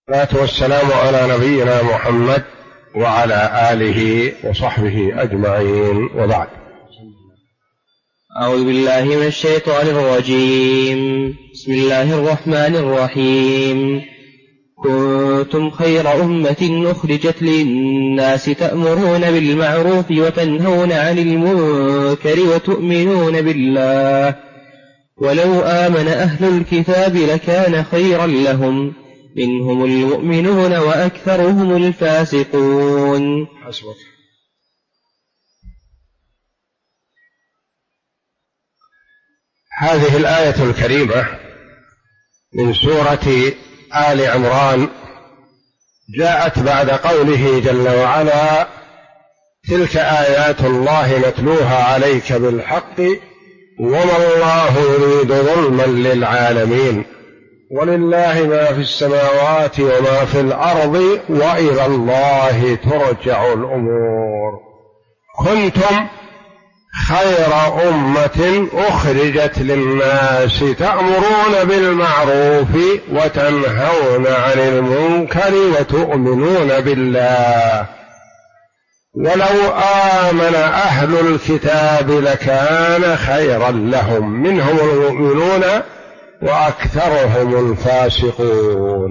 والصلاة والسلام على نبينا محمد وعلى آله وصحبه أجمعين، وبعد. أعوذ بالله من الشيطان الرجيم. بسم الله الرحمن الرحيم. كنتم خير أمة أخرجت للناس تأمرون بالمعروف وتنهون عن المنكر وتؤمنون بالله، ولو آمن أهل الكتاب لكان خيرا لهم، منهم المؤمنون وأكثرهم الفاسقون. حسبك. هذه الآية الكريمة من سورة آل عمران جاءت بعد قوله جل وعلا: تلك آيات الله نتلوها عليك بالحق وما الله يريد ظلما للعالمين ولله ما في السماوات وما في الأرض وإلى الله ترجع الأمور. كنتم خير أمة أخرجت للناس تأمرون بالمعروف وتنهون عن المنكر وتؤمنون بالله، ولو آمن أهل الكتاب لكان خيرا لهم، منهم المؤمنون وأكثرهم الفاسقون.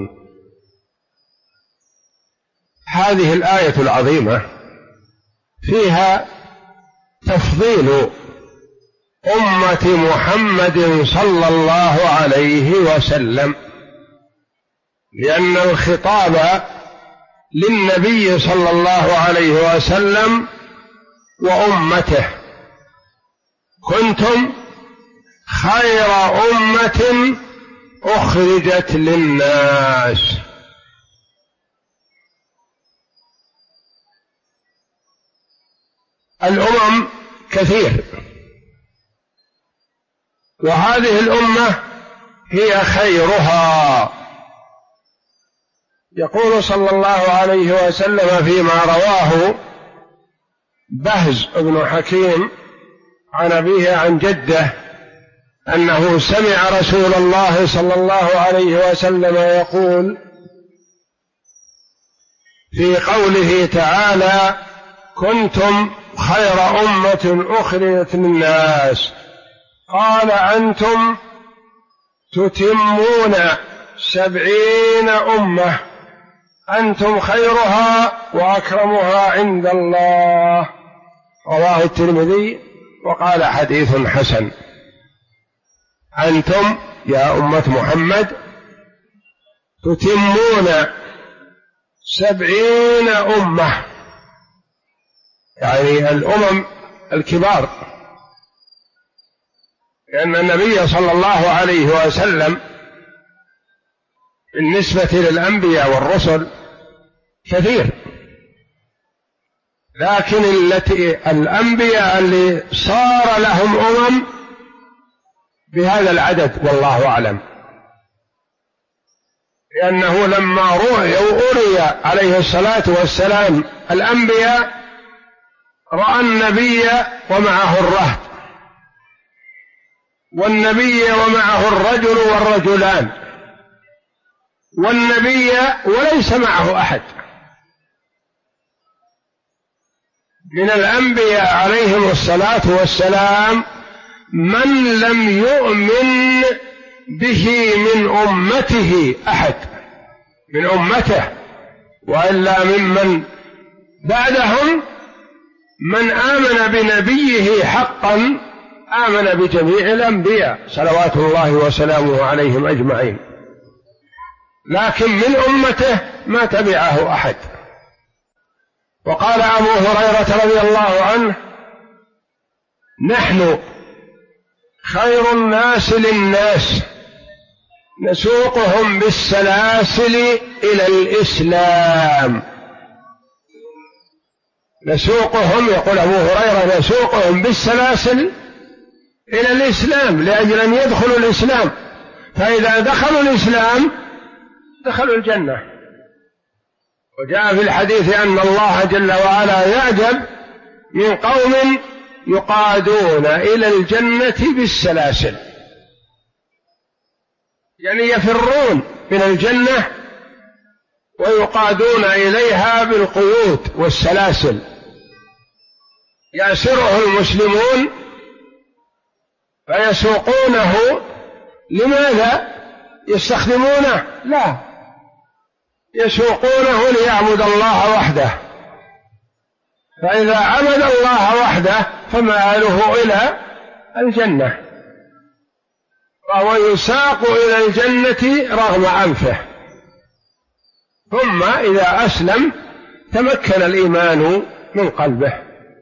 هذه الآية العظيمة فيها تفضيل أمة محمد صلى الله عليه وسلم، لأن الخطاب للنبي صلى الله عليه وسلم وأمته. كنتم خير أمة أخرجت للناس. الأمم كثير، وهذه الأمة هي خيرها. يقول صلى الله عليه وسلم فيما رواه بهز بن حكيم عن أبيه عن جده أنه سمع رسول الله صلى الله عليه وسلم يقول في قوله تعالى: كنتم خير أمة أخرجت للناس، قال: أنتم تتمون 70 أمة، أنتم خيرها وأكرمها عند الله. رواه الترمذي وقال: حديث حسن. أنتم يا أمة محمد تتمون 70 أمة، يعني الأمم الكبار، لأن النبي صلى الله عليه وسلم بالنسبة للأنبياء والرسل كثير، لكن الأنبياء اللي صار لهم أمم بهذا العدد والله أعلم، لأنه لما أري عليه الصلاة والسلام الأنبياء رأى النبي ومعه الرهط، والنبي ومعه الرجل والرجلان، والنبي وليس معه أحد من الأنبياء عليهم الصلاة والسلام من لم يؤمن به من أمته أحد، من أمته، وإلا ممن بعدهم من آمن بنبيه حقا آمن بجميع الأنبياء صلوات الله وسلامه عليهم أجمعين، لكن من أمته ما تبعه أحد. وقال أبو هريرة رضي الله عنه: نحن خير الناس للناس نسوقهم بالسلاسل إلى الإسلام. نسوقهم، يقول أبو هريرة، نسوقهم بالسلاسل إلى الإسلام لأجل أن يدخلوا الإسلام، فإذا دخلوا الإسلام دخلوا الجنة. وجاء في الحديث أن الله جل وعلا يعجب من قوم يقادون إلى الجنة بالسلاسل، يعني يفرون من الجنة ويقادون إليها بالقيود والسلاسل، يأسره المسلمون فيسوقونه. لماذا يستخدمونه؟ لا، يسوقونه ليعبد الله وحده، فإذا عبد الله وحده فمآله إلى الجنة، فهو يساق إلى الجنة رغم أنفه. ثم إذا أسلم تمكن الإيمان من قلبه.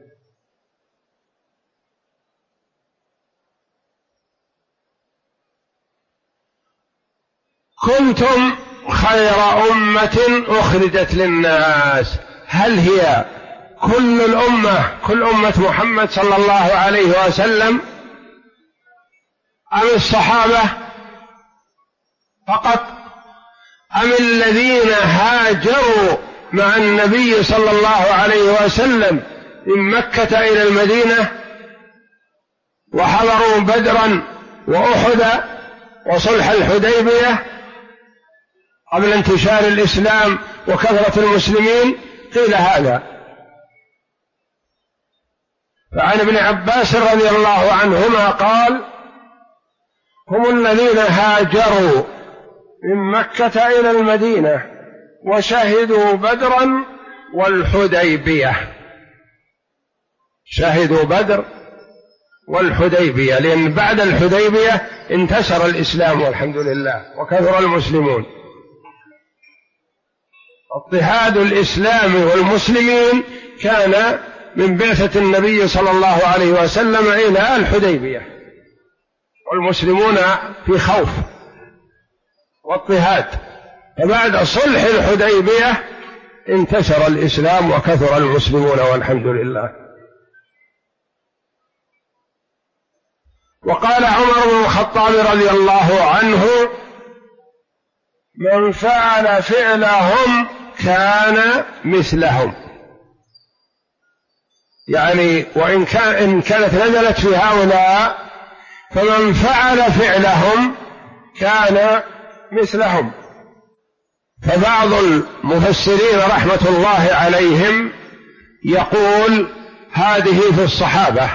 كنتم خير أمة أخرجت للناس. هل هي كل الأمة، كل أمة محمد صلى الله عليه وسلم، أم الصحابة فقط، أم الذين هاجروا مع النبي صلى الله عليه وسلم من مكة إلى المدينة وحضروا بدرا وأحد وصلح الحديبية قبل انتشار الإسلام وكثرة المسلمين؟ قيل هذا. فعن ابن عباس رضي الله عنهما قال: هم الذين هاجروا من مكة إلى المدينة وشهدوا بدرا والحديبية. شهدوا بدر والحديبية، لأن بعد الحديبية انتشر الإسلام والحمد لله وكثر المسلمون. اضطهاد الإسلام والمسلمين كان من بعثة النبي صلى الله عليه وسلم إلى الحديبية، والمسلمون في خوف واضطهاد، فبعد صلح الحديبية انتشر الإسلام وكثر المسلمون والحمد لله. وقال عمر بن الخطاب رضي الله عنه: من فعل فعلهم كان مثلهم. يعني وإن كانت نزلت في هؤلاء، فمن فعل فعلهم كان مثلهم. فبعض المفسرين رحمة الله عليهم يقول هذه في الصحابة: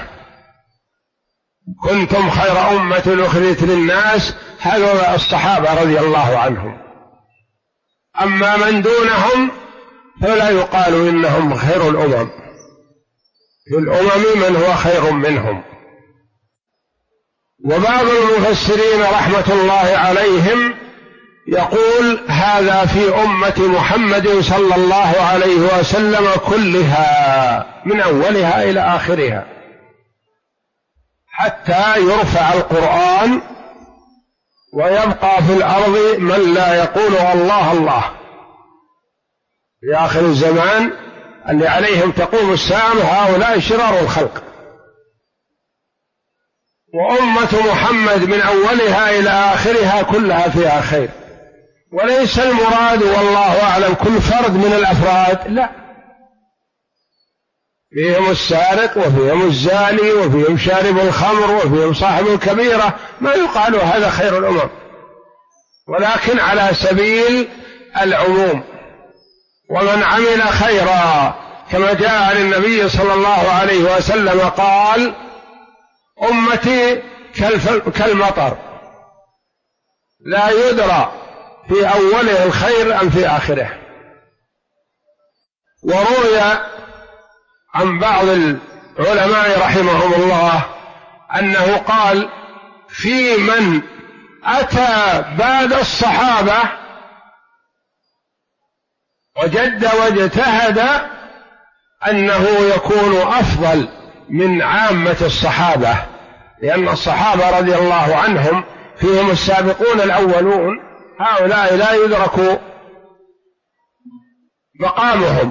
كنتم خير أمة أخرجت للناس، هذول الصحابة رضي الله عنهم. أما من دونهم فلا يقال إنهم خير الأمم، في الأمم من هو خير منهم. وبعض المفسرين رحمة الله عليهم يقول هذا في أمة محمد صلى الله عليه وسلم كلها من أولها إلى آخرها، حتى يرفع القرآن ويبقى في الأرض من لا يقول الله الله في آخر الزمان، اللي عليهم تقوم الساعة هؤلاء شرار الخلق. وأمة محمد من أولها إلى آخرها كلها فيها خير، وليس المراد والله أعلم كل فرد من الأفراد، لا، فيهم السارق وفيهم الزاني وفيهم شارب الخمر وفيهم صاحب الكبيرة، ما يقال هذا خير الأمم، ولكن على سبيل العموم. ومن عمل خيرا كما جاء عن النبي صلى الله عليه وسلم قال: أمتي كالمطر لا يدرى في أوله الخير أم في آخره. وروي عن بعض العلماء رحمهم الله أنه قال: في من أتى بعد الصحابة وجد واجتهد أنه يكون أفضل من عامة الصحابة، لأن الصحابة رضي الله عنهم فيهم السابقون الأولون، هؤلاء لا يدرك مقامهم.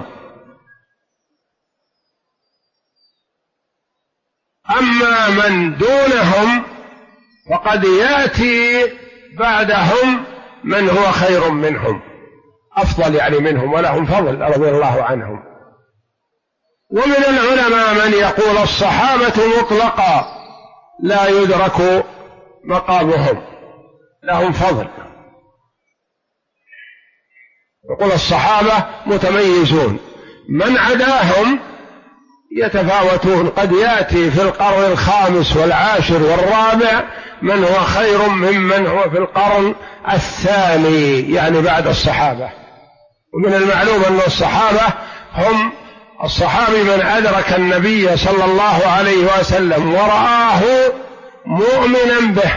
أما من دونهم فقد يأتي بعدهم من هو خير منهم، أفضل يعني منهم، ولهم فضل رضي الله عنهم. ومن العلماء من يقول الصحابة مطلقا لا يدرك مقامهم، لهم فضل. يقول الصحابة متميزون، من عداهم يتفاوتون، قد يأتي في القرن الخامس والعاشر والرابع من هو خير ممن هو في القرن الثاني، يعني بعد الصحابة. ومن المعلوم أن الصحابة هم الصحابي من أدرك النبي صلى الله عليه وسلم ورآه مؤمنا به،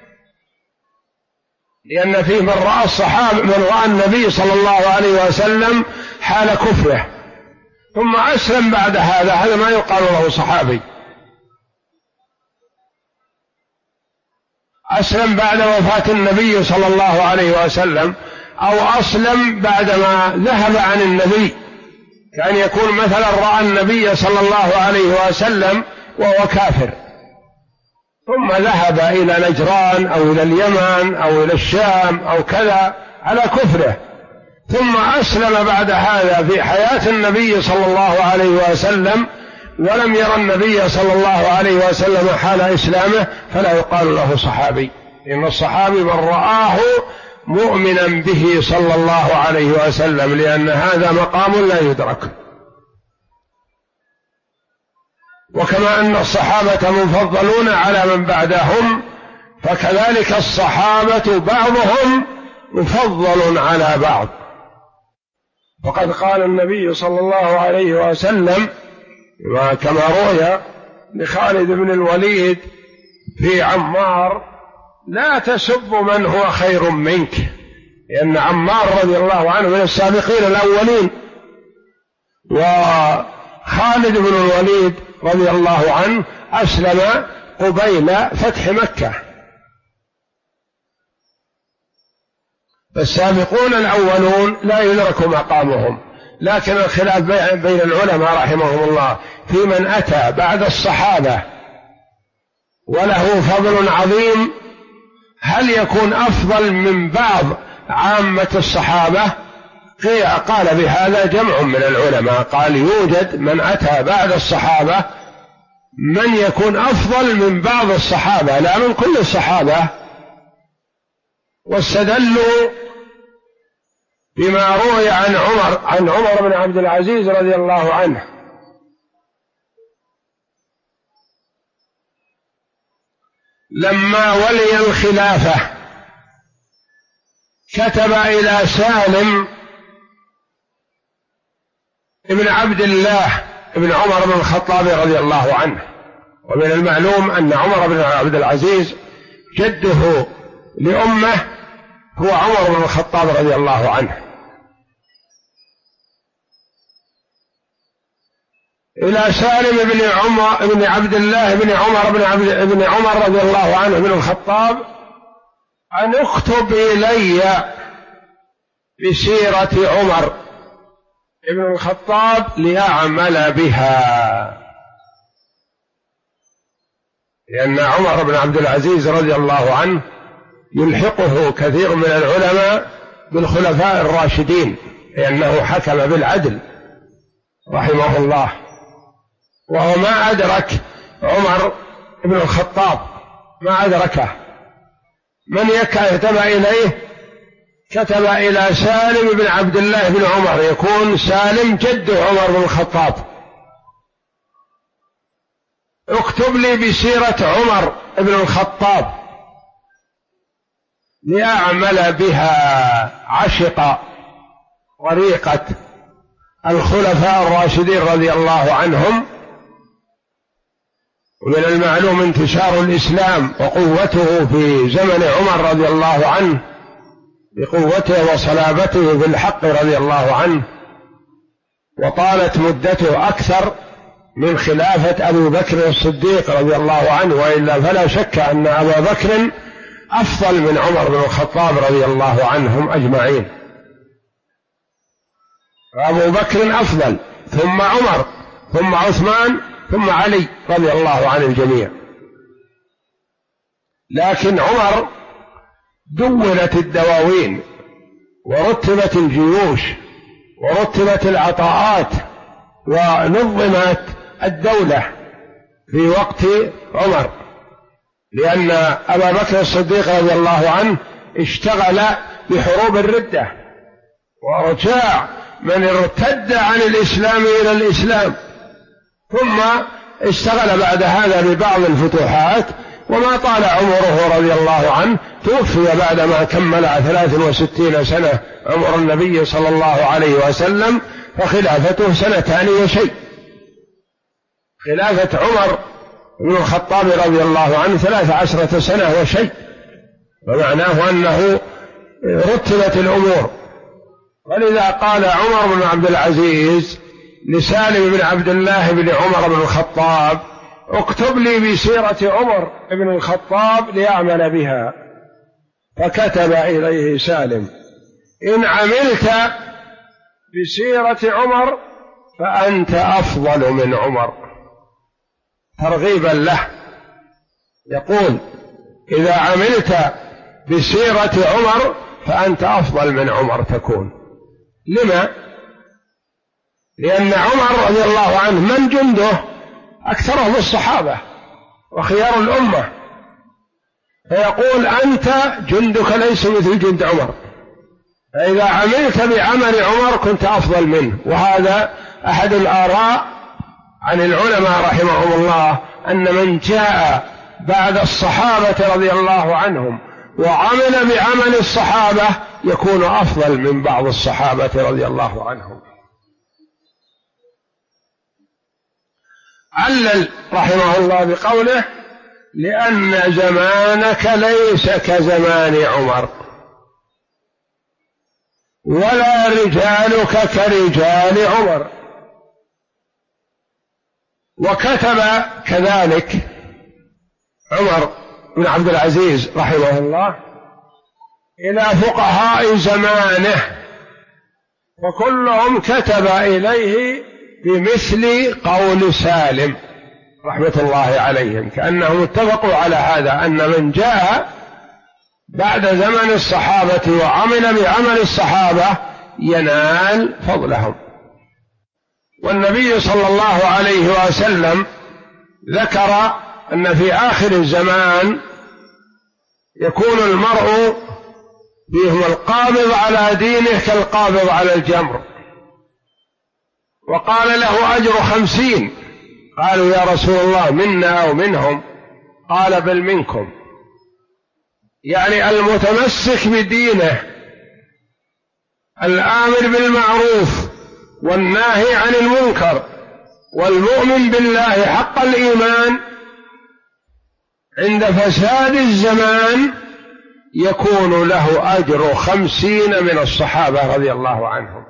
لأن فيه من رأى الصحابة من رأى النبي صلى الله عليه وسلم حال كفره ثم أسلم بعد هذا ما يقال له صحابي، أسلم بعد وفاة النبي صلى الله عليه وسلم أو أسلم بعدما ذهب عن النبي، كأن يكون مثلا رأى النبي صلى الله عليه وسلم وهو كافر ثم ذهب إلى نجران أو إلى اليمن أو إلى الشام أو كذا على كفره، ثم أسلم بعد هذا في حياة النبي صلى الله عليه وسلم ولم يرى النبي صلى الله عليه وسلم حال إسلامه، فلا يقال له صحابي، إن الصحابي من رآه مؤمنا به صلى الله عليه وسلم، لأن هذا مقام لا يدرك. وكما أن الصحابة مفضلون على من بعدهم، فكذلك الصحابة بعضهم مفضل على بعض. وقد قال النبي صلى الله عليه وسلم كما روي لخالد بن الوليد في عمار: لا تسب من هو خير منك، لأن عمار رضي الله عنه من السابقين الأولين، وخالد بن الوليد رضي الله عنه أسلم قبيل فتح مكة. فالسابقون الأولون لا يدرك مقامهم، لكن الخلاف بين العلماء رحمهم الله في من أتى بعد الصحابة وله فضل عظيم، هل يكون أفضل من بعض عامة الصحابة؟ قال بهذا جمع من العلماء، قال يوجد من أتى بعد الصحابة من يكون أفضل من بعض الصحابة لا من كل الصحابة، واستدلوا بما روي عن عمر بن عبد العزيز رضي الله عنه لما ولي الخلافة كتب إلى سالم ابن عبد الله ابن عمر بن الخطاب رضي الله عنه. ومن المعلوم أن عمر بن عبد العزيز جده لأمه هو عمر بن الخطاب رضي الله عنه، إلى سالم بن عبد الله بن عمر رضي الله عنه بن الخطاب أن اكتب إلي بسيرة عمر ابن الخطاب لأعمل بها، لأن عمر بن عبد العزيز رضي الله عنه يلحقه كثير من العلماء بالخلفاء الراشدين، لأنه حكم بالعدل رحمه الله، وهو ما أدرك عمر بن الخطاب، ما أدركه. من كتب إليه؟ كتب إلى سالم بن عبد الله بن عمر، يكون سالم جد عمر بن الخطاب: اكتب لي بسيرة عمر بن الخطاب لأعمل بها. عشق طريقة الخلفاء الراشدين رضي الله عنهم. ومن المعلوم انتشار الإسلام وقوته في زمن عمر رضي الله عنه بقوته وصلابته بالحق رضي الله عنه، وطالت مدته أكثر من خلافة أبي بكر الصديق رضي الله عنه، وإلا فلا شك أن أبا بكر أفضل من عمر بن الخطاب رضي الله عنهم أجمعين. أبو بكر أفضل، ثم عمر، ثم عثمان، ثم علي رضي الله عن الجميع. لكن عمر دونت الدواوين ورتبت الجيوش ورتبت العطاءات ونظمت الدولة في وقت عمر، لأن أبا بكر الصديق رضي الله عنه اشتغل بحروب الردة وارجاع من ارتد عن الإسلام إلى الإسلام، ثم اشتغل بعد هذا ببعض الفتوحات. وما طال عمره رضي الله عنه، توفي بعدما كمل 63 سنة عمر النبي صلى الله عليه وسلم، فخلافته 2 وشيء. خلافة عمر بن الخطاب رضي الله عنه 13 سنة وشيء، ومعناه أنه رتبت الأمور. ولذا قال عمر بن عبد العزيز لسالم بن عبد الله بن عمر بن الخطاب: اكتب لي بسيرة عمر بن الخطاب لأعمل بها. فكتب إليه سالم: إن عملت بسيرة عمر فأنت أفضل من عمر، ترغيبا له. يقول: إذا عملت بسيرة عمر فأنت أفضل من عمر تكون. لما؟ لأن عمر رضي الله عنه من جنده أكثرهم الصحابة وخيار الأمة، فيقول: أنت جندك ليس مثل جند عمر، فإذا عملت بعمل عمر كنت أفضل منه. وهذا أحد الآراء عن العلماء رحمهم الله، أن من جاء بعد الصحابة رضي الله عنهم وعمل بعمل الصحابة يكون أفضل من بعض الصحابة رضي الله عنهم. علل رحمه الله بقوله: لأن زمانك ليس كزمان عمر، ولا رجالك كرجال عمر. وكتب كذلك عمر بن عبد العزيز رحمه الله إلى فقهاء زمانه، وكلهم كتب إليه بمثل قول سالم رحمة الله عليهم، كأنهم اتفقوا على هذا، أن من جاء بعد زمن الصحابة وعمل بعمل الصحابة ينال فضلهم. والنبي صلى الله عليه وسلم ذكر أن في آخر الزمان يكون المرء فيهم القابض على دينه كالقابض على الجمر، وقال له: أجر 50. قالوا: يا رسول الله منا أو منهم؟ قال: بل منكم. يعني المتمسك بدينه، الآمر بالمعروف والناهي عن المنكر، والمؤمن بالله حق الإيمان، عند فساد الزمان يكون له أجر 50 من الصحابة رضي الله عنهم.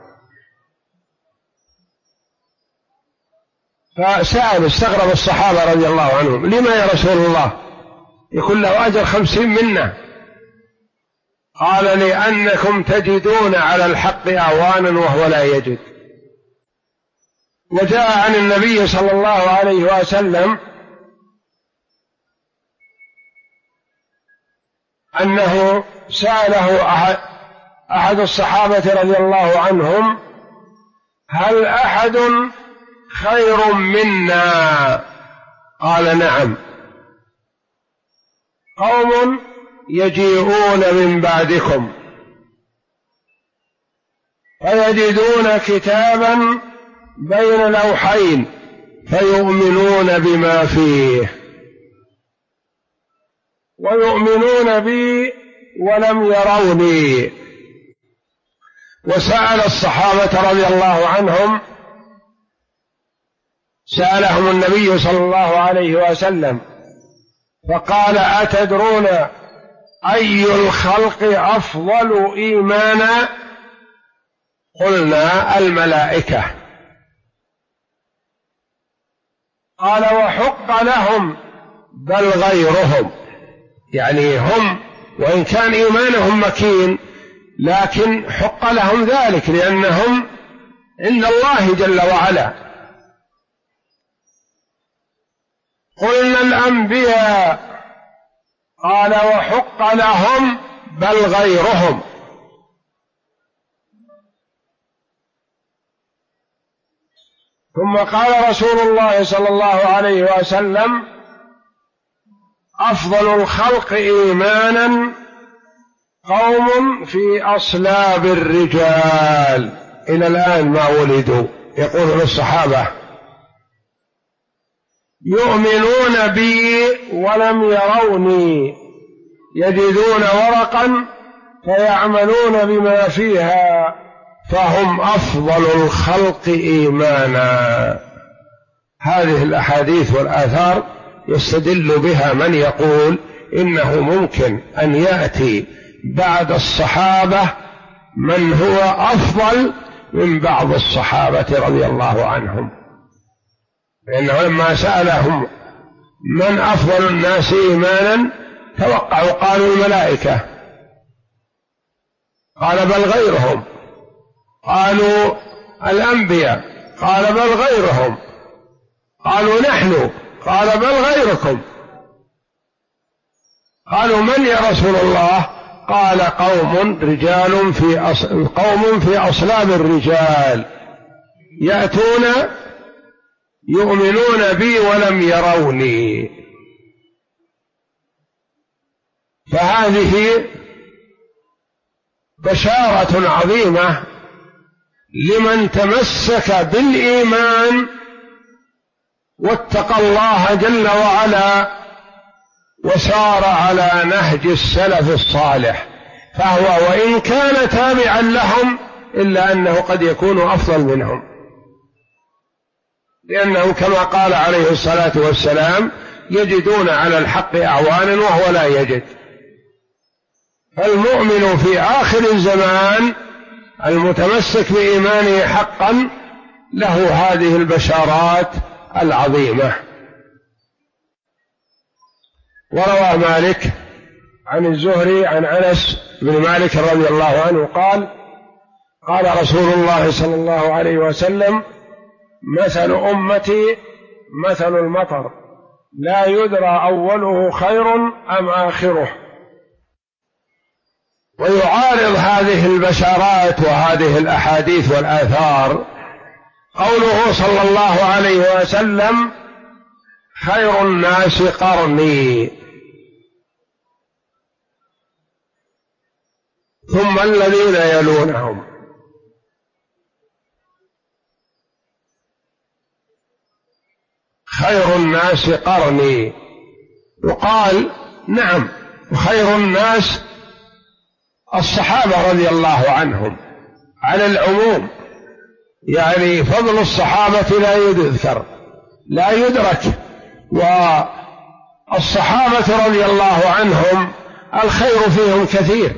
فسأل استغرب الصحابة رضي الله عنهم: لما يا رسول الله يكون له أجر 50 منا؟ قال: لأنكم تجدون على الحق أعوانا وهو لا يجد. وجاء عن النبي صلى الله عليه وسلم أنه سأله أحد الصحابة رضي الله عنهم: هل أحد خير منا؟ قال: نعم، قوم يجيئون من بعدكم فيجدون كتابا بين لوحين فيؤمنون بما فيه ويؤمنون بي ولم يروني. وسأل الصحابة رضي الله عنهم، سألهم النبي صلى الله عليه وسلم فقال: أتدرون أي الخلق أفضل إيمانا؟ قلنا: الملائكة. قال: وحق لهم بل غيرهم، يعني هم وإن كان إيمانهم مكين لكن حق لهم ذلك لأنهم عند الله جل وعلا. قلنا: الأنبياء. قال: وحق لهم بل غيرهم. ثم قال رسول الله صلى الله عليه وسلم: أفضل الخلق إيمانا قوم في أصلاب الرجال إلى الآن ما ولدوا، يقول للصحابة يؤمنون بي ولم يروني، يجدون ورقا فيعملون بما فيها فهم أفضل الخلق إيمانا. هذه الأحاديث والآثار يستدل بها من يقول إنه ممكن أن يأتي بعد الصحابة من هو أفضل من بعض الصحابة رضي الله عنهم، لأنه لما سألهم من أفضل الناس إيمانا توقعوا قالوا الملائكة، قال بل غيرهم، قالوا الأنبياء، قال بل غيرهم، قالوا نحن، قال بل غيركم، قالوا من يا رسول الله؟ قال قوم في أصلاب الرجال يأتون يؤمنون بي ولم يروني. فهذه بشارة عظيمة لمن تمسك بالإيمان واتقى الله جل وعلا وسار على نهج السلف الصالح، فهو وإن كان تابعا لهم إلا أنه قد يكون أفضل منهم، لأنه كما قال عليه الصلاة والسلام يجدون على الحق أعوانا وهو لا يجد. فالمؤمن في آخر الزمان المتمسك بإيمانه حقا له هذه البشارات العظيمة. وروى مالك عن الزهري عن أنس بن مالك رضي الله عنه قال قال رسول الله صلى الله عليه وسلم مثل أمتي مثل المطر لا يدرى أوله خير أم آخره. ويعارض هذه البشارات وهذه الأحاديث والآثار قوله صلى الله عليه وسلم خير الناس قرني ثم الذين يلونهم. خير الناس قرني، وقال نعم خير الناس الصحابة رضي الله عنهم على العموم، يعني فضل الصحابة لا يذكر لا يدرك، والصحابة رضي الله عنهم الخير فيهم كثير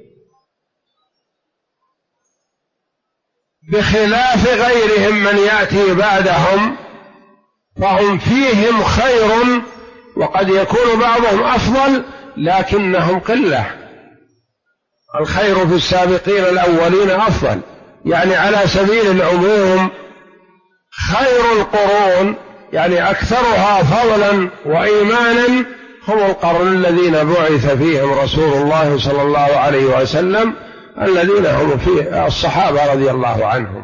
بخلاف غيرهم من يأتي بعدهم فهم فيهم خير، وقد يكون بعضهم أفضل لكنهم قلة. الخير في السابقين الأولين أفضل، يعني على سبيل العموم خير القرون يعني أكثرها فضلا وإيمانا هم القرن الذين بعث فيهم رسول الله صلى الله عليه وسلم الذين هم فيه الصحابة رضي الله عنهم.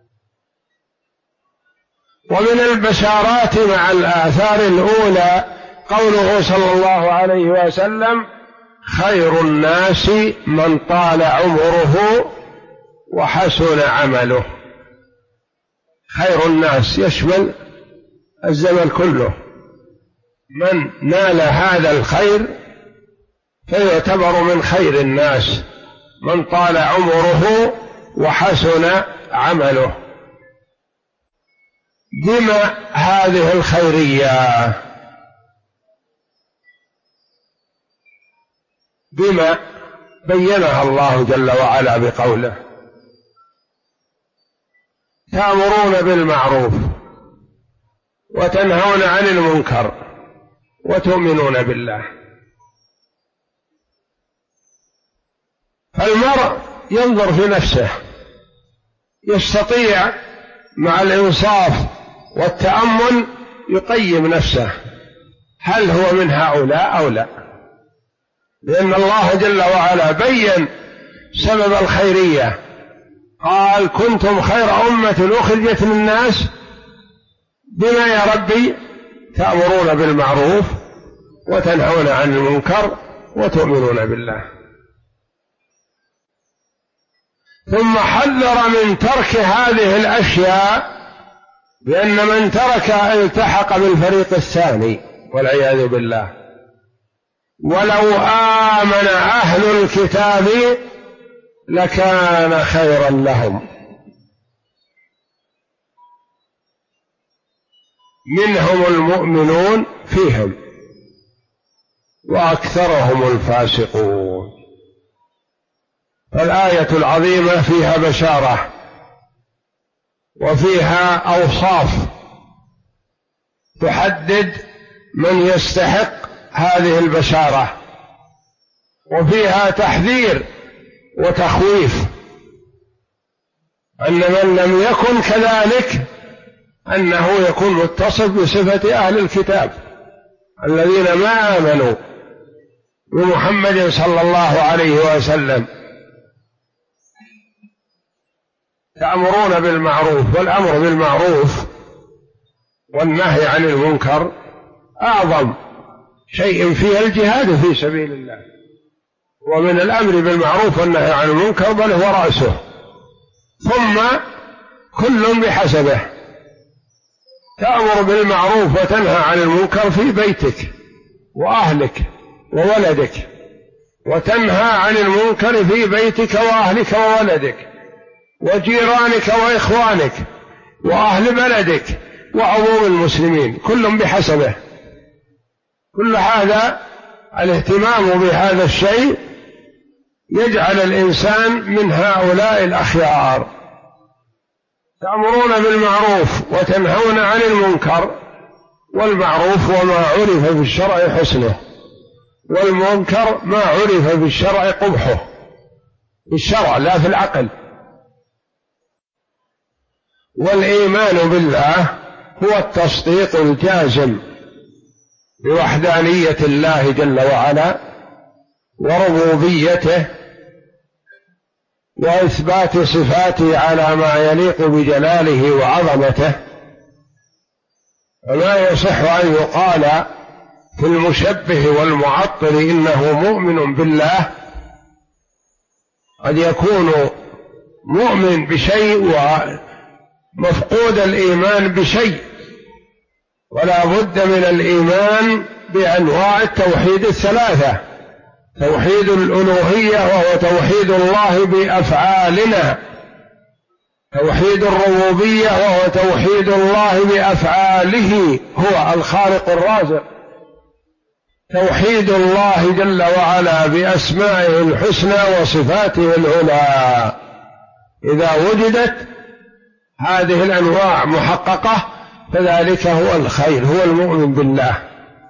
ومن البشارات مع الآثار الأولى قوله صلى الله عليه وسلم خير الناس من طال عمره وحسن عمله. خير الناس يشمل الزمن كله، من نال هذا الخير فيعتبر من خير الناس، من طال عمره وحسن عمله. بما هذه الخيرية بما بينها الله جل وعلا بقوله تأمرون بالمعروف وتنهون عن المنكر وتؤمنون بالله. فالمرء ينظر في نفسه، يستطيع مع الإنصاف والتأمل يقيم نفسه هل هو من هؤلاء أو لا، لأن الله جل وعلا بين سبب الخيرية، قال كنتم خير أمة أخرجت للناس بما يا ربي تأمرون بالمعروف وتنهون عن المنكر وتؤمنون بالله. ثم حذر من ترك هذه الأشياء بأن من ترك التحق بالفريق الثاني والعياذ بالله. ولو آمن أهل الكتاب لكان خيرا لهم، منهم المؤمنون فيهم وأكثرهم الفاسقون. فالآية العظيمة فيها بشارة وفيها أوصاف تحدد من يستحق هذه البشارة، وفيها تحذير وتخويف أن من لم يكن كذلك أنه يكون متصف بصفة أهل الكتاب الذين ما آمنوا بمحمد صلى الله عليه وسلم. تأمرون بالمعروف، والأمر بالمعروف والنهي عن المنكر أعظم شيء فيه الجهاد في سبيل الله، ومن الأمر بالمعروف والنهي عن المنكر بل هو رأسه، ثم كل بحسبه. تأمر بالمعروف وتنهى عن المنكر في بيتك وأهلك وولدك، وتنهى عن المنكر في بيتك وأهلك وولدك وجيرانك وإخوانك وأهل بلدك وعموم المسلمين، كل بحسبه. كل هذا الاهتمام بهذا الشيء يجعل الإنسان من هؤلاء الأخيار. تأمرون بالمعروف وتنهون عن المنكر، والمعروف وما عرف في الشرع حسنه، والمنكر ما عرف في الشرع قبحه، في الشرع لا في العقل. والإيمان بالله هو التصديق الجازم بوحدانية الله جل وعلا وربوبيته، وإثبات صفاته على ما يليق بجلاله وعظمته. وما يصح أن يقال في المشبه والمعطل إنه مؤمن بالله، قد يكون مؤمن بشيء ومفقود الإيمان بشيء، ولا بد من الإيمان بأنواع التوحيد الثلاثة: توحيد الألوهية وهو توحيد الله بأفعالنا، توحيد الربوبية وهو توحيد الله بأفعاله هو الخالق الرازق، توحيد الله جل وعلا بأسمائه الحسنى وصفاته العلى. إذا وجدت هذه الأنواع محققة فذلك هو الخير، هو المؤمن بالله.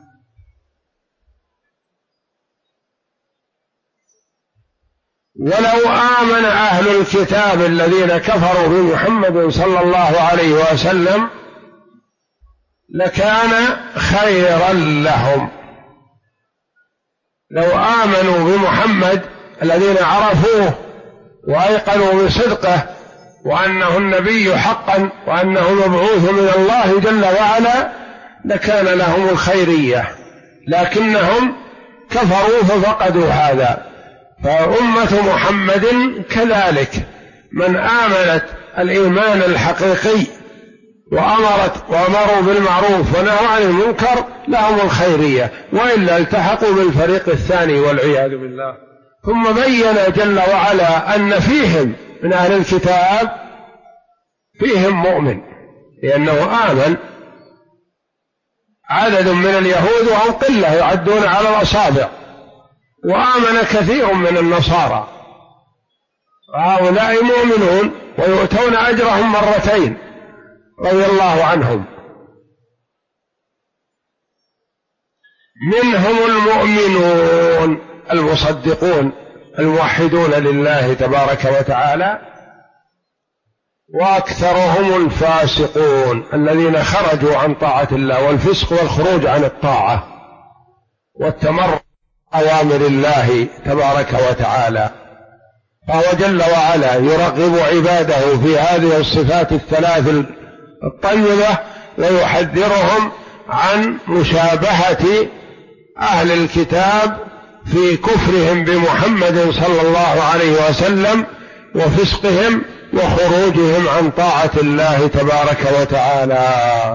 ولو آمن أهل الكتاب الذين كفروا بمحمد صلى الله عليه وسلم لكان خيرا لهم. لو آمنوا بمحمد الذين عرفوه وأيقنوا بصدقه وأنه النبي حقا وأنه مبعوث من الله جل وعلا لكان لهم الخيرية، لكنهم كفروا ففقدوا هذا. فأمة محمد كذلك، من آمنت الإيمان الحقيقي وأمروا بالمعروف ونهوا عن المنكر لهم الخيرية، وإلا التحقوا بالفريق الثاني والعياذ بالله. ثم بين جل وعلا أن فيهم من أهل الكتاب فيهم مؤمن، لأنه آمن عدد من اليهود وهم قلة يعدون على الأصابع، وآمن كثير من النصارى، وهؤلاء مؤمنون ويؤتون أجرهم مرتين رضي الله عنهم. منهم المؤمنون المصدقون الموحدون لله تبارك وتعالى، وأكثرهم الفاسقون الذين خرجوا عن طاعة الله، والفسق والخروج عن الطاعة والتمرد أوامر الله تبارك وتعالى. فهو جل وعلا يرغب عباده في هذه الصفات الثلاث الطيبة، ويحذرهم عن مشابهة أهل الكتاب في كفرهم بمحمد صلى الله عليه وسلم وفسقهم وخروجهم عن طاعة الله تبارك وتعالى.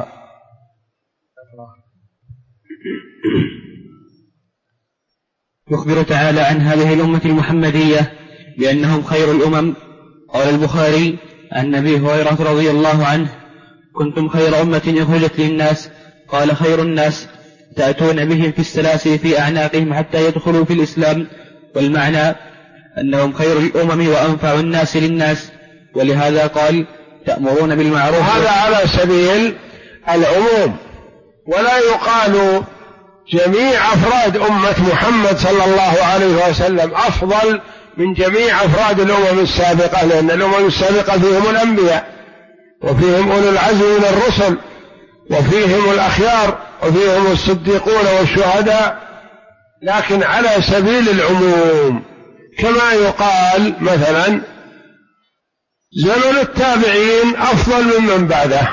يخبر تعالى عن هذه الأمة المحمدية بأنهم خير الأمم. قال البخاري عن أبي هريرة رضي الله عنه: كنتم خير أمة أخرجت للناس. قال: خير الناس تأتون بهم في السلاسل في أعناقهم حتى يدخلوا في الإسلام. والمعنى أنهم خير الأمم وأنفع الناس للناس، ولهذا قال: تأمرون بالمعروف. هذا على سبيل العموم، ولا يقال جميع أفراد أمة محمد صلى الله عليه وسلم أفضل من جميع أفراد الأمم السابقة، لأن الأمم السابقة فيهم الأنبياء وفيهم أولو العزم من الرسل وفيهم الأخيار وفيهم الصديقون والشهداء، لكن على سبيل العموم. كما يقال مثلا زمن التابعين أفضل ممن بعده،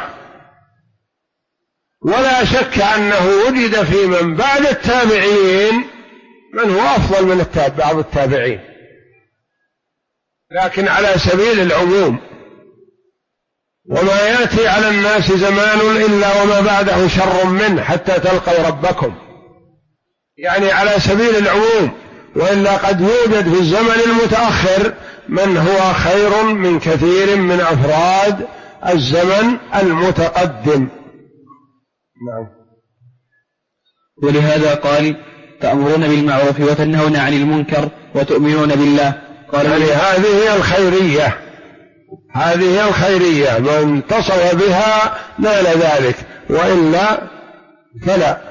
ولا شك أنه وجد في من بعد التابعين من هو أفضل من بعض التابعين، لكن على سبيل العموم. وما يأتي على الناس زمان إلا وما بعده شر منه حتى تلقوا ربكم، يعني على سبيل العموم. وإلا قد يوجد في الزمن المتأخر من هو خير من كثير من أفراد الزمن المتقدم. نعم. ولهذا قال: تأمرون بالمعروف وتنهون عن المنكر وتؤمنون بالله. قال: يعني هذه هي الخيرية، هذه هي الخيرية، من اتصف بها نال ذلك، وإلا فلا.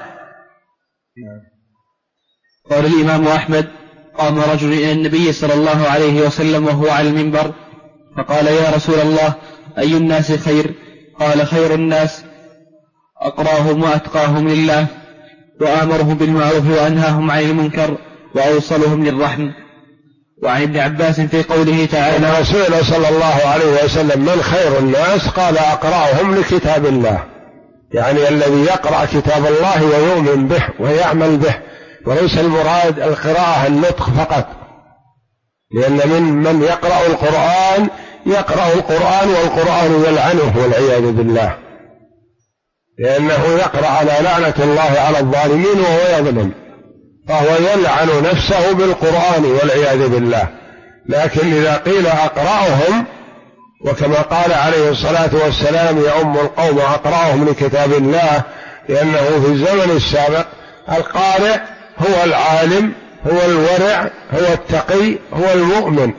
قال الإمام أحمد: قام رجل إلى النبي صلى الله عليه وسلم وهو على المنبر، فقال: يا رسول الله، أي الناس خير؟ قال: خير الناس أقراهم وأتقاهم لله، وآمرهم بالمعروف وأنهاهم عن المنكر، وأوصلهم للرحم. وعن ابن عباس في قوله تعالى: سئل صلى الله عليه وسلم من خير الناس؟ قال: أقرأهم لكتاب الله، يعني الذي يقرأ كتاب الله ويؤمن به ويعمل به، وليس المراد القراءة النطق فقط، لأن من يقرأ القرآن يقرأ القرآن والقرآن يلعنه والعياذ بالله، لأنه يقرأ على لعنة الله على الظالمين وهو يظلم، فهو يلعن نفسه بالقرآن والعياذ بالله. لكن إذا قيل أقرأهم، وكما قال عليه الصلاة والسلام: يؤم القوم أقرأهم لكتاب الله، لأنه في الزمن السابق القارئ هو العالم، هو الورع، هو التقي، هو المؤمن.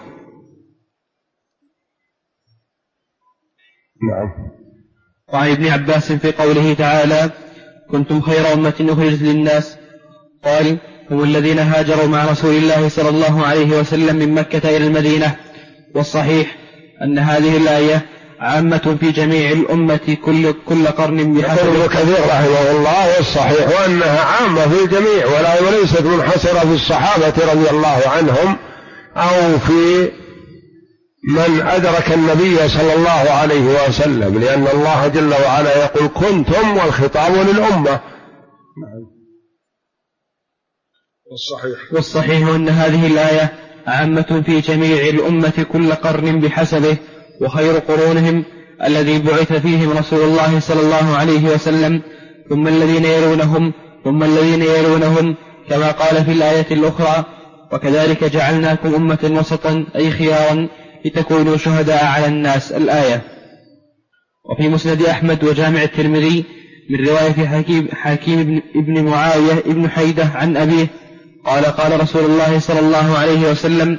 نعم. وعن ابن عباس في قوله تعالى: كنتم خير أمة أخرجت للناس، قال: هم الذين هاجروا مع رسول الله صلى الله عليه وسلم من مكة إلى المدينة. والصحيح أن هذه الآية عامة في جميع الأمة كل قرن بحسب. يقول كثير رحمه الله: والصحيح وأنها عامة في الجميع، وليست منحصرة في الصحابة رضي الله عنهم أو في من أدرك النبي صلى الله عليه وسلم، لأن الله جل وعلا يقول كنتم، والخطاب للأمة. والصحيح أن هذه الآية عامة في جميع الأمة كل قرن بحسبه، وخير قرونهم الذي بعث فيهم رسول الله صلى الله عليه وسلم، ثم الذين يلونهم، ثم الذين يلونهم، كما قال في الآية الأخرى: وكذلك جعلناكم أمة وسطا، أي خيارا، لتكونوا شهداء على الناس، الآية. وفي مسند أحمد وجامع الترمذي من رواية حكيم ابن معاوية ابن حيدة عن أبيه قال: قال رسول الله صلى الله عليه وسلم: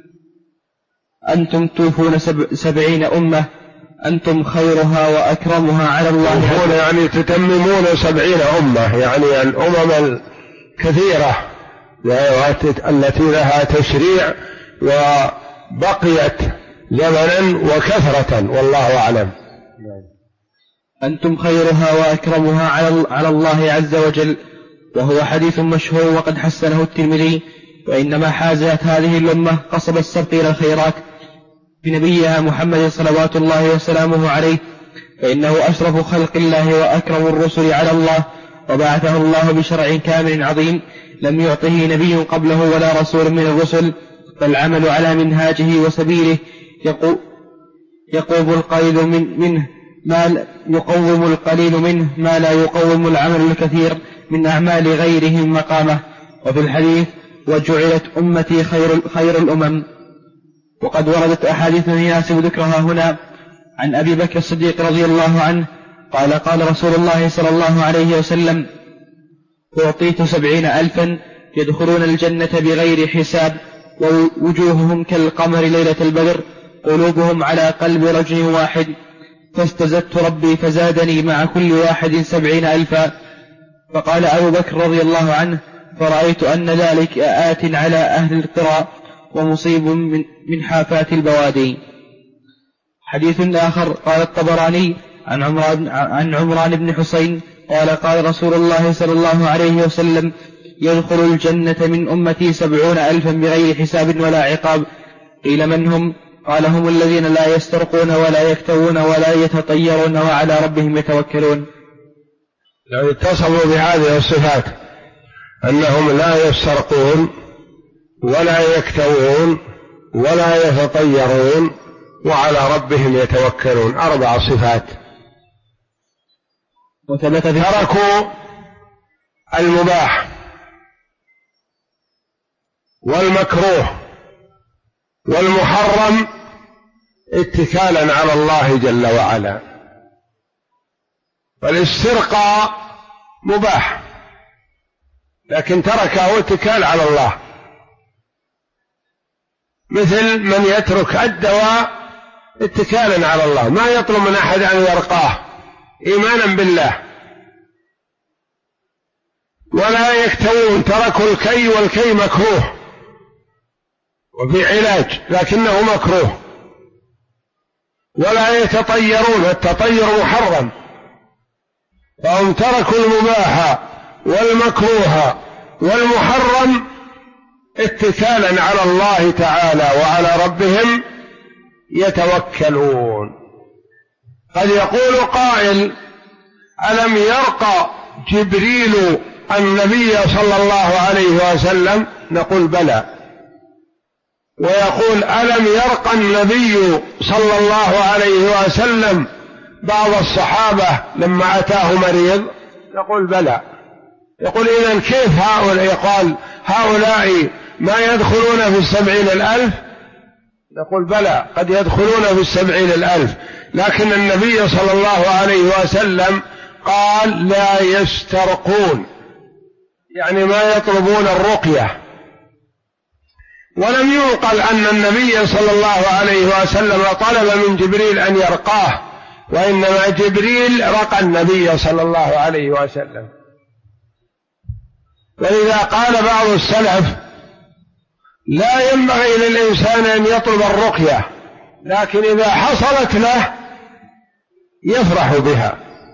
أنتم توفون 70 أمة، أنتم خيرها وأكرمها على الله. يعني تتممون 70 أمة، يعني الأمم الكثيرة التي لها تشريع وبقيت زمنا وكثرة، والله أعلم. أنتم خيرها وأكرمها على الله عز وجل. وهو حديث مشهور وقد حسنه الترمذي. وإنما حازت هذه الأمة قصب السبق إلى الخيرات بنبيها محمد صلوات الله وسلامه عليه، فإنه أشرف خلق الله وأكرم الرسل على الله، وبعثه الله بشرع كامل عظيم لم يعطه نبي قبله ولا رسول من الرسل، فالعمل على منهاجه وسبيله يقوم القليل منه ما لا يقوم العمل الكثير من أعمال غيرهم مقامه. وفي الحديث وجعلت أمتي خير الأمم. وقد وردت أحاديث يناسب ذكرها هنا عن أبي بكر الصديق رضي الله عنه قال قال رسول الله صلى الله عليه وسلم أعطيت 70,000 يدخلون الجنة بغير حساب ووجوههم كالقمر ليلة البدر قلوبهم على قلب رجل واحد فاستزدت ربي فزادني مع كل واحد 70,000. فقال أبو بكر رضي الله عنه فرأيت أن ذلك آت على أهل القرى ومصيب من حافات البوادي. حديث آخر قال الطبراني عن عمران بن حسين قال قال رسول الله صلى الله عليه وسلم يدخل الجنة من أمتي 70,000 بغير حساب ولا عقاب. قيل من هم؟ قال هم الذين لا يسترقون ولا يكتوون ولا يتطيرون وعلى ربهم يتوكلون. لو اتصلوا بهذه الصفات أنهم لا يسترقون ولا يكتوون ولا يتطيرون وعلى ربهم يتوكلون، 4 صفات. تركوا المباح والمكروه والمحرم اتكالا على الله جل وعلا. والاسترقاء مباح لكن تركه اتكال على الله، مثل من يترك الدواء اتكالا على الله، ما يطلب من أحد أن يرقاه إيمانا بالله. ولا يكتوون، تركوا الكي والكي مكروه وفي علاج لكنه مكروه. ولا يتطيرون، التطير محرم، فهم تركوا المباح والمكروه والمحرم اتكالا على الله تعالى وعلى ربهم يتوكلون. قد يقول قائل ألم يرقى جبريل النبي صلى الله عليه وسلم؟ نقول بلى. ويقول ألم يرقى النبي صلى الله عليه وسلم بعض الصحابة لما أتاه مريض؟ نقول بلى. يقول إذن كيف هؤلاء؟ يقال هؤلاء ما يدخلون في 70,000؟ نقول بلى، قد يدخلون في 70,000 لكن النبي صلى الله عليه وسلم قال لا يسترقون، يعني ما يطلبون الرقية. ولم ينقل أن النبي صلى الله عليه وسلم طلب من جبريل أن يرقاه، وإنما جبريل رقى النبي صلى الله عليه وسلم. ولذا قال بعض السلف لا ينبغي للإنسان أن يطلب الرقية، لكن إذا حصلت له يفرح بها.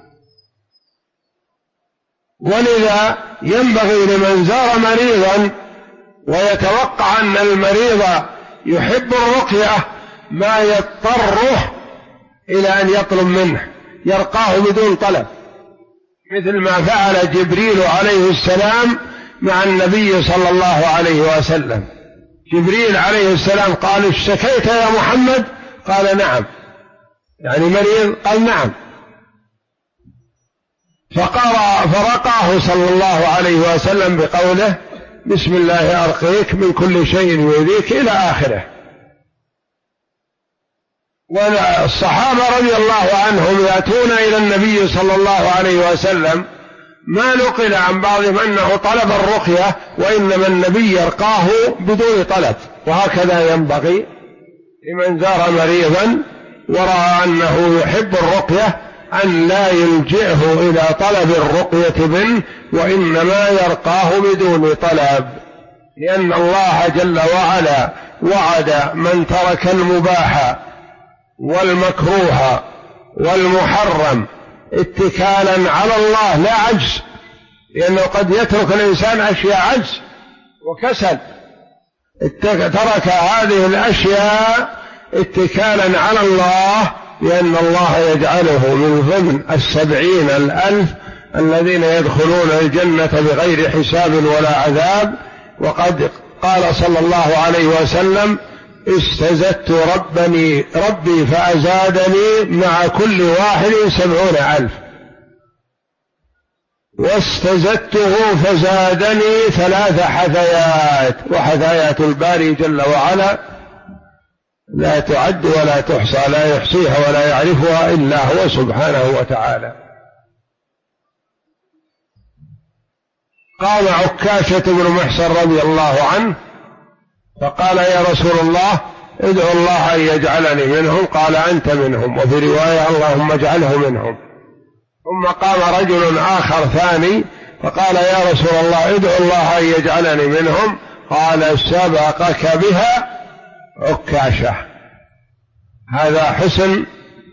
ولذا ينبغي لمن زار مريضا ويتوقع أن المريض يحب الرقية ما يضطره إلى أن يطلب منه، يرقاه بدون طلب، مثل ما فعل جبريل عليه السلام مع النبي صلى الله عليه وسلم. جبريل عليه السلام قال اشتكيت يا محمد؟ قال نعم، يعني مريض؟ قال نعم. فرقاه صلى الله عليه وسلم بقوله بسم الله أرقيك من كل شيء يؤذيك إلى آخره. والصحابة رضي الله عنهم يأتون إلى النبي صلى الله عليه وسلم، ما نقل عن بعضهم أنه طلب الرقية، وإنما النبي يرقاه بدون طلب. وهكذا ينبغي لمن زار مريضا ورأى أنه يحب الرقية أن لا يلجئه إلى طلب الرقية منه، وإنما يرقاه بدون طلب، لأن الله جل وعلا وعد من ترك المباح والمكروه والمحرم اتكالا على الله لا عجز، لأنه قد يترك الإنسان أشياء عجز وكسل، ترك هذه الأشياء اتكالا على الله، لأن الله يجعله من ضمن 70,000 الذين يدخلون الجنة بغير حساب ولا عذاب. وقد قال صلى الله عليه وسلم استزدت ربي فأزادني مع كل واحد 70,000، واستزدته فزادني 3 حثيات، وحثايات الباري جل وعلا لا تعد ولا تحصى، لا يحصيها ولا يعرفها إلا هو سبحانه وتعالى. قام عكاشة بن محصن رضي الله عنه فقال يا رسول الله ادعو الله أن يجعلني منهم، قال أنت منهم، وفي رواية اللهم اجعله منهم. ثم قام رجل آخر ثاني فقال يا رسول الله ادعو الله أن يجعلني منهم، قال سبقك بها عكاشة. هذا حسن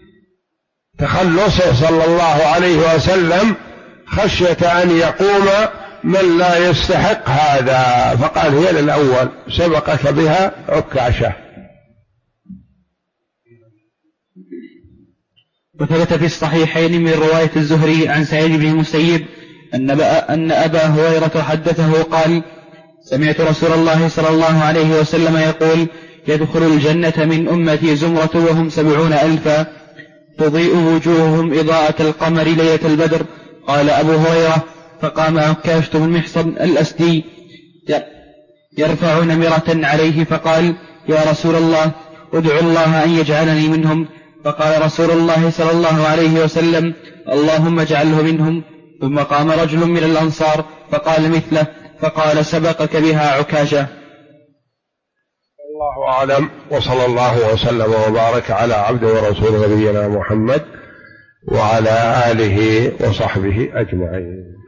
تخلصه صلى الله عليه وسلم خشية أن يقوم من لا يستحق هذا، فقال هي للأول سبقك بها عكاشة. وثبت في الصحيحين من رواية الزهري عن سعيد بن المسيب أن أبا هريرة حدثه قال سمعت رسول الله صلى الله عليه وسلم يقول يدخل الجنة من أمتي زمرة وهم 70,000 تضيء وجوههم إضاءة القمر ليلة البدر. قال أبو هريرة فقام عكاشة بن محصن الأسدي يرفع نمرة عليه فقال يا رسول الله ادعو الله أن يجعلني منهم. فقال رسول الله صلى الله عليه وسلم اللهم اجعله منهم. ثم قام رجل من الأنصار فقال مثله، فقال سبقك بها عكاشة. الله أعلم، وصلى الله وسلم وبارك على عبده ورسوله نبينا محمد وعلى آله وصحبه أجمعين.